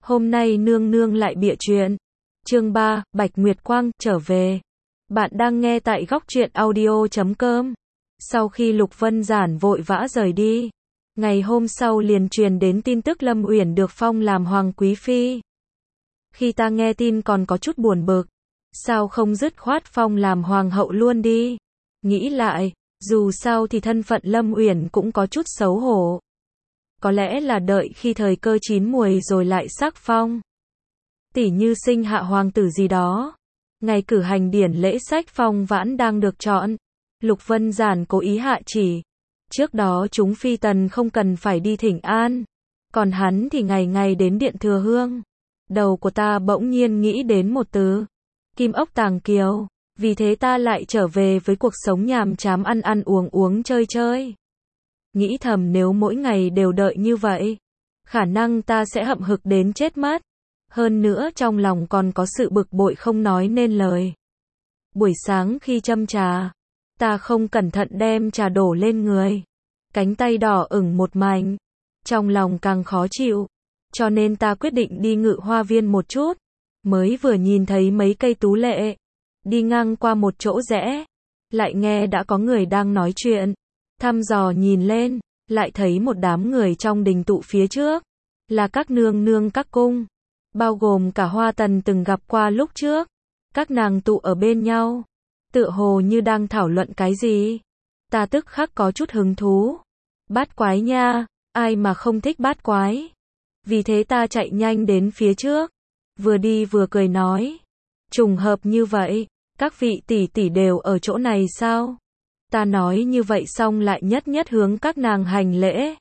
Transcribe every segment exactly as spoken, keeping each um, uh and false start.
Hôm nay nương nương lại bịa chuyện. Chương ba, Bạch Nguyệt Quang, trở về. Bạn đang nghe tại góc truyện audio chấm com. Sau khi Lục Vân Giản vội vã rời đi, ngày hôm sau liền truyền đến tin tức Lâm Uyển được phong làm Hoàng Quý Phi. Khi ta nghe tin còn có chút buồn bực, sao không dứt khoát phong làm Hoàng hậu luôn đi. Nghĩ lại, dù sao thì thân phận Lâm Uyển cũng có chút xấu hổ. Có lẽ là đợi khi thời cơ chín muồi rồi lại sắc phong. Tỉ như sinh hạ hoàng tử gì đó. Ngày cử hành điển lễ sách phong vãn đang được chọn. Lục Vân Giản cố ý hạ chỉ. Trước đó chúng phi tần không cần phải đi thỉnh an. Còn hắn thì ngày ngày đến điện thừa hương. Đầu của ta bỗng nhiên nghĩ đến một từ. Kim ốc tàng kiều. Vì thế ta lại trở về với cuộc sống nhàm chán ăn ăn uống uống chơi chơi. Nghĩ thầm nếu mỗi ngày đều đợi như vậy, khả năng ta sẽ hậm hực đến chết mất. Hơn nữa trong lòng còn có sự bực bội không nói nên lời. Buổi sáng khi châm trà, ta không cẩn thận đem trà đổ lên người. Cánh tay đỏ ửng một mảnh. Trong lòng càng khó chịu. Cho nên ta quyết định đi ngự hoa viên một chút. Mới vừa nhìn thấy mấy cây tú lệ. Đi ngang qua một chỗ rẽ. Lại nghe đã có người đang nói chuyện. Thăm dò nhìn lên, lại thấy một đám người trong đình tụ phía trước. Là các nương nương các cung. Bao gồm cả Hoa Tần từng gặp qua lúc trước. Các nàng tụ ở bên nhau. Tựa hồ như đang thảo luận cái gì. Ta tức khắc có chút hứng thú. Bát quái nha, ai mà không thích bát quái. Vì thế ta chạy nhanh đến phía trước. Vừa đi vừa cười nói. Trùng hợp như vậy, các vị tỷ tỷ đều ở chỗ này sao? Ta nói như vậy xong lại nhất nhất hướng các nàng hành lễ.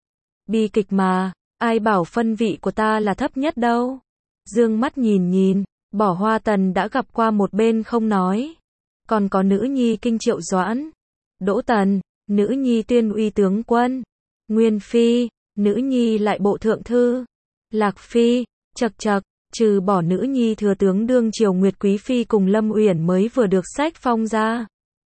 Bi kịch mà, ai bảo phân vị của ta là thấp nhất đâu. Dương mắt nhìn nhìn, bỏ Hoa Tần đã gặp qua một bên không nói. Còn có nữ nhi Kinh Triệu Doãn, Đỗ Tần, nữ nhi Tuyên Uy tướng quân, Nguyên Phi, nữ nhi lại bộ thượng thư, Lạc Phi, chật chật, trừ bỏ nữ nhi thừa tướng đương triều Nguyệt Quý Phi cùng Lâm Uyển mới vừa được sách phong ra.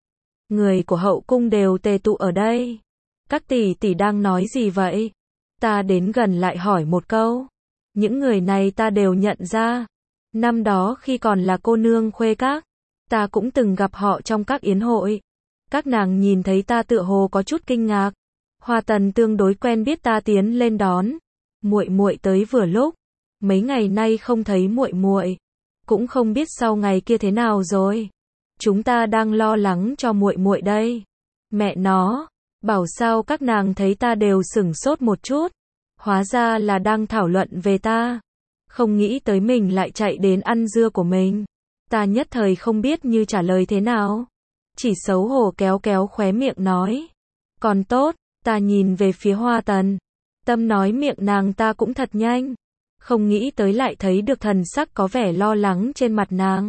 Người của hậu cung đều tề tụ ở đây. Các tỷ tỷ đang nói gì vậy? Ta đến gần lại hỏi một câu. Những người này ta đều nhận ra. Năm đó khi còn là cô nương khuê các, ta cũng từng gặp họ trong các yến hội. Các nàng nhìn thấy ta tựa hồ có chút kinh ngạc. Hoa Tần tương đối quen biết ta tiến lên đón. Muội muội tới vừa lúc. Mấy ngày nay không thấy muội muội, cũng không biết sau ngày kia thế nào rồi. Chúng ta đang lo lắng cho muội muội đây. Mẹ nó, bảo sao các nàng thấy ta đều sửng sốt một chút. Hóa ra là đang thảo luận về ta. Không nghĩ tới mình lại chạy đến ăn dưa của mình. Ta nhất thời không biết như trả lời thế nào. Chỉ xấu hổ kéo kéo khóe miệng nói. Còn tốt, ta nhìn về phía Hoa Tần. Tâm nói miệng nàng ta cũng thật nhanh. Không nghĩ tới lại thấy được thần sắc có vẻ lo lắng trên mặt nàng.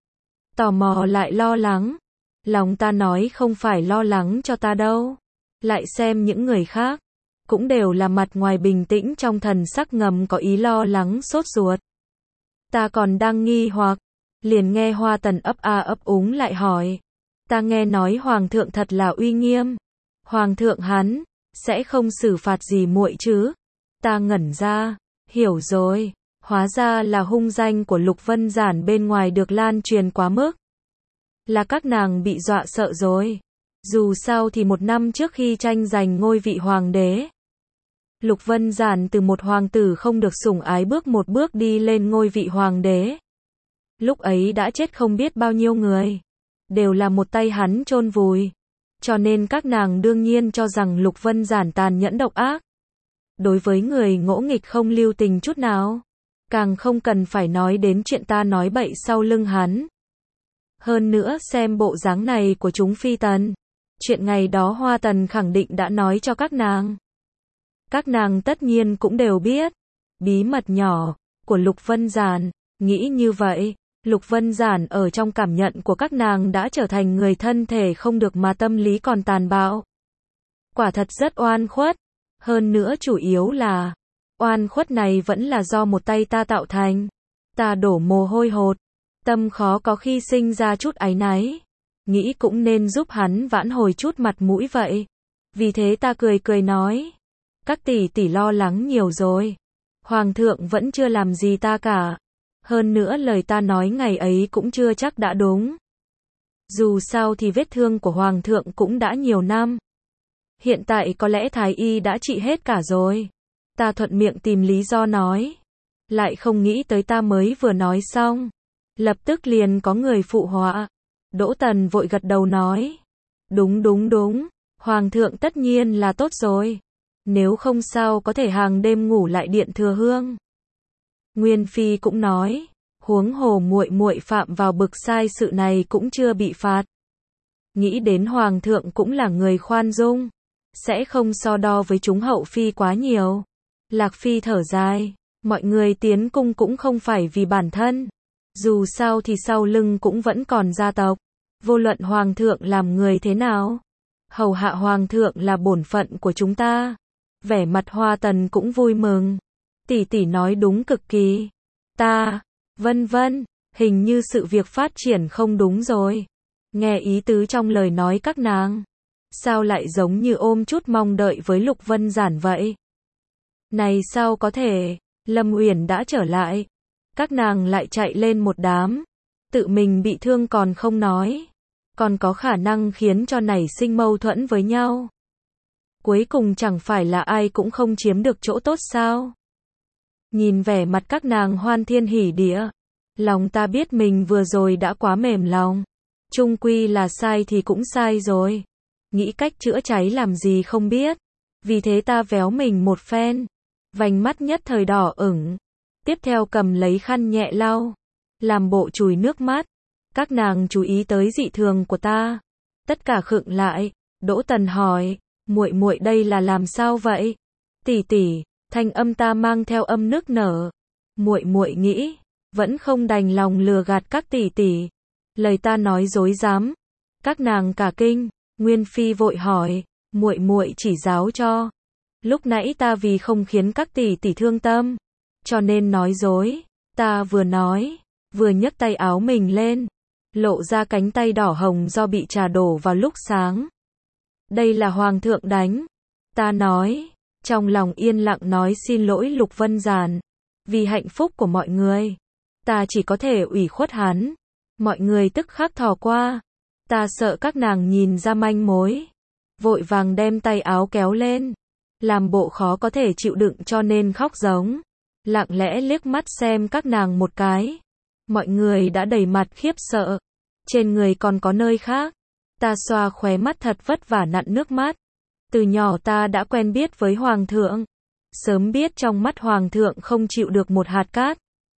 Tò mò lại lo lắng. Lòng ta nói không phải lo lắng cho ta đâu. Lại xem những người khác. Cũng đều là mặt ngoài bình tĩnh trong thần sắc ngầm có ý lo lắng sốt ruột. Ta còn đang nghi hoặc. Liền nghe Hoa Tần ấp a ấp úng lại hỏi. Ta nghe nói Hoàng thượng thật là uy nghiêm. Hoàng thượng hắn sẽ không xử phạt gì muội chứ? Ta ngẩn ra. Hiểu rồi. Hóa ra là hung danh của Lục Vân Giản bên ngoài được lan truyền quá mức. Là các nàng bị dọa sợ rồi. Dù sao thì một năm trước khi tranh giành ngôi vị hoàng đế, Lục Vân Giản từ một hoàng tử không được sủng ái bước một bước đi lên ngôi vị hoàng đế. Lúc ấy đã chết không biết bao nhiêu người. Đều là một tay hắn chôn vùi. Cho nên các nàng đương nhiên cho rằng Lục Vân Giản tàn nhẫn độc ác. Đối với người ngỗ nghịch không lưu tình chút nào. Càng không cần phải nói đến chuyện ta nói bậy sau lưng hắn. Hơn nữa xem bộ dáng này của chúng phi tần. Chuyện ngày đó Hoa Tần khẳng định đã nói cho các nàng. Các nàng tất nhiên cũng đều biết. Bí mật nhỏ của Lục Vân Giản. Nghĩ như vậy, Lục Vân Giản ở trong cảm nhận của các nàng đã trở thành người thân thể không được mà tâm lý còn tàn bạo. Quả thật rất oan khuất. Hơn nữa chủ yếu là, oan khuất này vẫn là do một tay ta tạo thành. Ta đổ mồ hôi hột, tâm khó có khi sinh ra chút áy náy. Nghĩ cũng nên giúp hắn vãn hồi chút mặt mũi vậy. Vì thế ta cười cười nói. Các tỷ tỷ lo lắng nhiều rồi. Hoàng thượng vẫn chưa làm gì ta cả. Hơn nữa lời ta nói ngày ấy cũng chưa chắc đã đúng. Dù sao thì vết thương của Hoàng thượng cũng đã nhiều năm. Hiện tại có lẽ Thái y đã trị hết cả rồi. Ta thuận miệng tìm lý do nói. Lại không nghĩ tới ta mới vừa nói xong. Lập tức liền có người phụ họa. Đỗ Tần vội gật đầu nói. Đúng đúng đúng. Hoàng thượng tất nhiên là tốt rồi. Nếu không sao có thể hàng đêm ngủ lại điện thừa hương. Nguyên Phi cũng nói. Huống hồ muội muội phạm vào bực sai sự này cũng chưa bị phạt. Nghĩ đến Hoàng thượng cũng là người khoan dung. Sẽ không so đo với chúng hậu phi quá nhiều. Lạc Phi thở dài. Mọi người tiến cung cũng không phải vì bản thân. Dù sao thì sau lưng cũng vẫn còn gia tộc. Vô luận Hoàng thượng làm người thế nào. Hầu hạ Hoàng thượng là bổn phận của chúng ta. Vẻ mặt Hoa Tần cũng vui mừng. Tỷ tỷ nói đúng cực kỳ. Ta, vân vân, hình như sự việc phát triển không đúng rồi. Nghe ý tứ trong lời nói các nàng. Sao lại giống như ôm chút mong đợi với Lục Vân Giản vậy? Này sao có thể, Lâm Uyển đã trở lại. Các nàng lại chạy lên một đám. Tự mình bị thương còn không nói. Còn có khả năng khiến cho nảy sinh mâu thuẫn với nhau. Cuối cùng chẳng phải là ai cũng không chiếm được chỗ tốt sao? Nhìn vẻ mặt các nàng hoan thiên hỉ địa. Lòng ta biết mình vừa rồi đã quá mềm lòng. Chung quy là sai thì cũng sai rồi. Nghĩ cách chữa cháy làm gì không biết. Vì thế ta véo mình một phen. Vành mắt nhất thời đỏ ửng. Tiếp theo cầm lấy khăn nhẹ lau. Làm bộ chùi nước mắt. Các nàng chú ý tới dị thường của ta. Tất cả khựng lại. Đỗ Tần hỏi. Muội muội đây là làm sao vậy? Tỷ tỷ, thanh âm ta mang theo âm nức nở. Muội muội nghĩ. Vẫn không đành lòng lừa gạt các tỷ tỷ. Lời ta nói dối dám. Các nàng cả kinh. Nguyên Phi vội hỏi. Muội muội chỉ giáo cho. Lúc nãy ta vì không khiến các tỷ tỷ thương tâm. Cho nên nói dối. Ta vừa nói. Vừa nhấc tay áo mình lên. Lộ ra cánh tay đỏ hồng do bị trà đổ vào lúc sáng. Đây là Hoàng thượng đánh. Ta nói. Trong lòng yên lặng nói xin lỗi Lục Vân Giản. Vì hạnh phúc của mọi người. Ta chỉ có thể ủy khuất hắn. Mọi người tức khắc thò qua. Ta sợ các nàng nhìn ra manh mối. Vội vàng đem tay áo kéo lên. Làm bộ khó có thể chịu đựng cho nên khóc giống. Lặng lẽ liếc mắt xem các nàng một cái. Mọi người đã đầy mặt khiếp sợ. Trên người còn có nơi khác. Ta xoa khóe mắt thật vất vả nặn nước mắt. Từ nhỏ ta đã quen biết với Hoàng thượng. Sớm biết trong mắt Hoàng thượng không chịu được một hạt cát.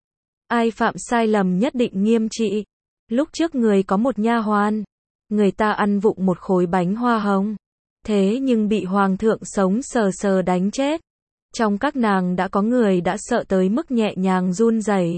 Ai phạm sai lầm nhất định nghiêm trị. Lúc trước người có một nha hoàn. Người ta ăn vụng một khối bánh hoa hồng. Thế nhưng bị Hoàng thượng sống sờ sờ đánh chết. Trong các nàng đã có người đã sợ tới mức nhẹ nhàng run rẩy.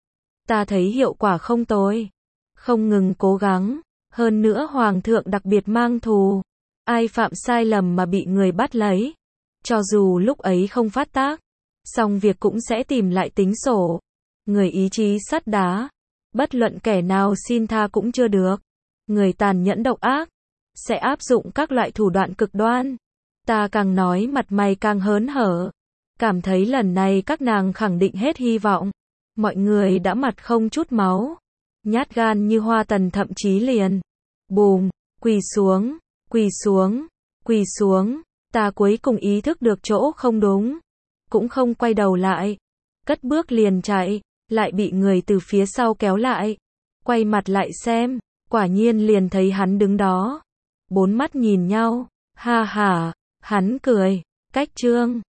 Ta thấy hiệu quả không tồi. Không ngừng cố gắng. Hơn nữa Hoàng thượng đặc biệt mang thù. Ai phạm sai lầm mà bị người bắt lấy. Cho dù lúc ấy không phát tác. Xong việc cũng sẽ tìm lại tính sổ. Người ý chí sắt đá. Bất luận kẻ nào xin tha cũng chưa được. Người tàn nhẫn độc ác. Sẽ áp dụng các loại thủ đoạn cực đoan. Ta càng nói mặt mày càng hớn hở. Cảm thấy lần này các nàng khẳng định hết hy vọng. Mọi người đã mặt không chút máu. Nhát gan như Hoa Tần thậm chí liền. Bùm, quỳ xuống, quỳ xuống, quỳ xuống. Ta cuối cùng ý thức được chỗ không đúng. Cũng không quay đầu lại. Cất bước liền chạy. Lại bị người từ phía sau kéo lại. Quay mặt lại xem. Quả nhiên liền thấy hắn đứng đó. Bốn mắt nhìn nhau. Ha ha. Hắn cười. Cách trương.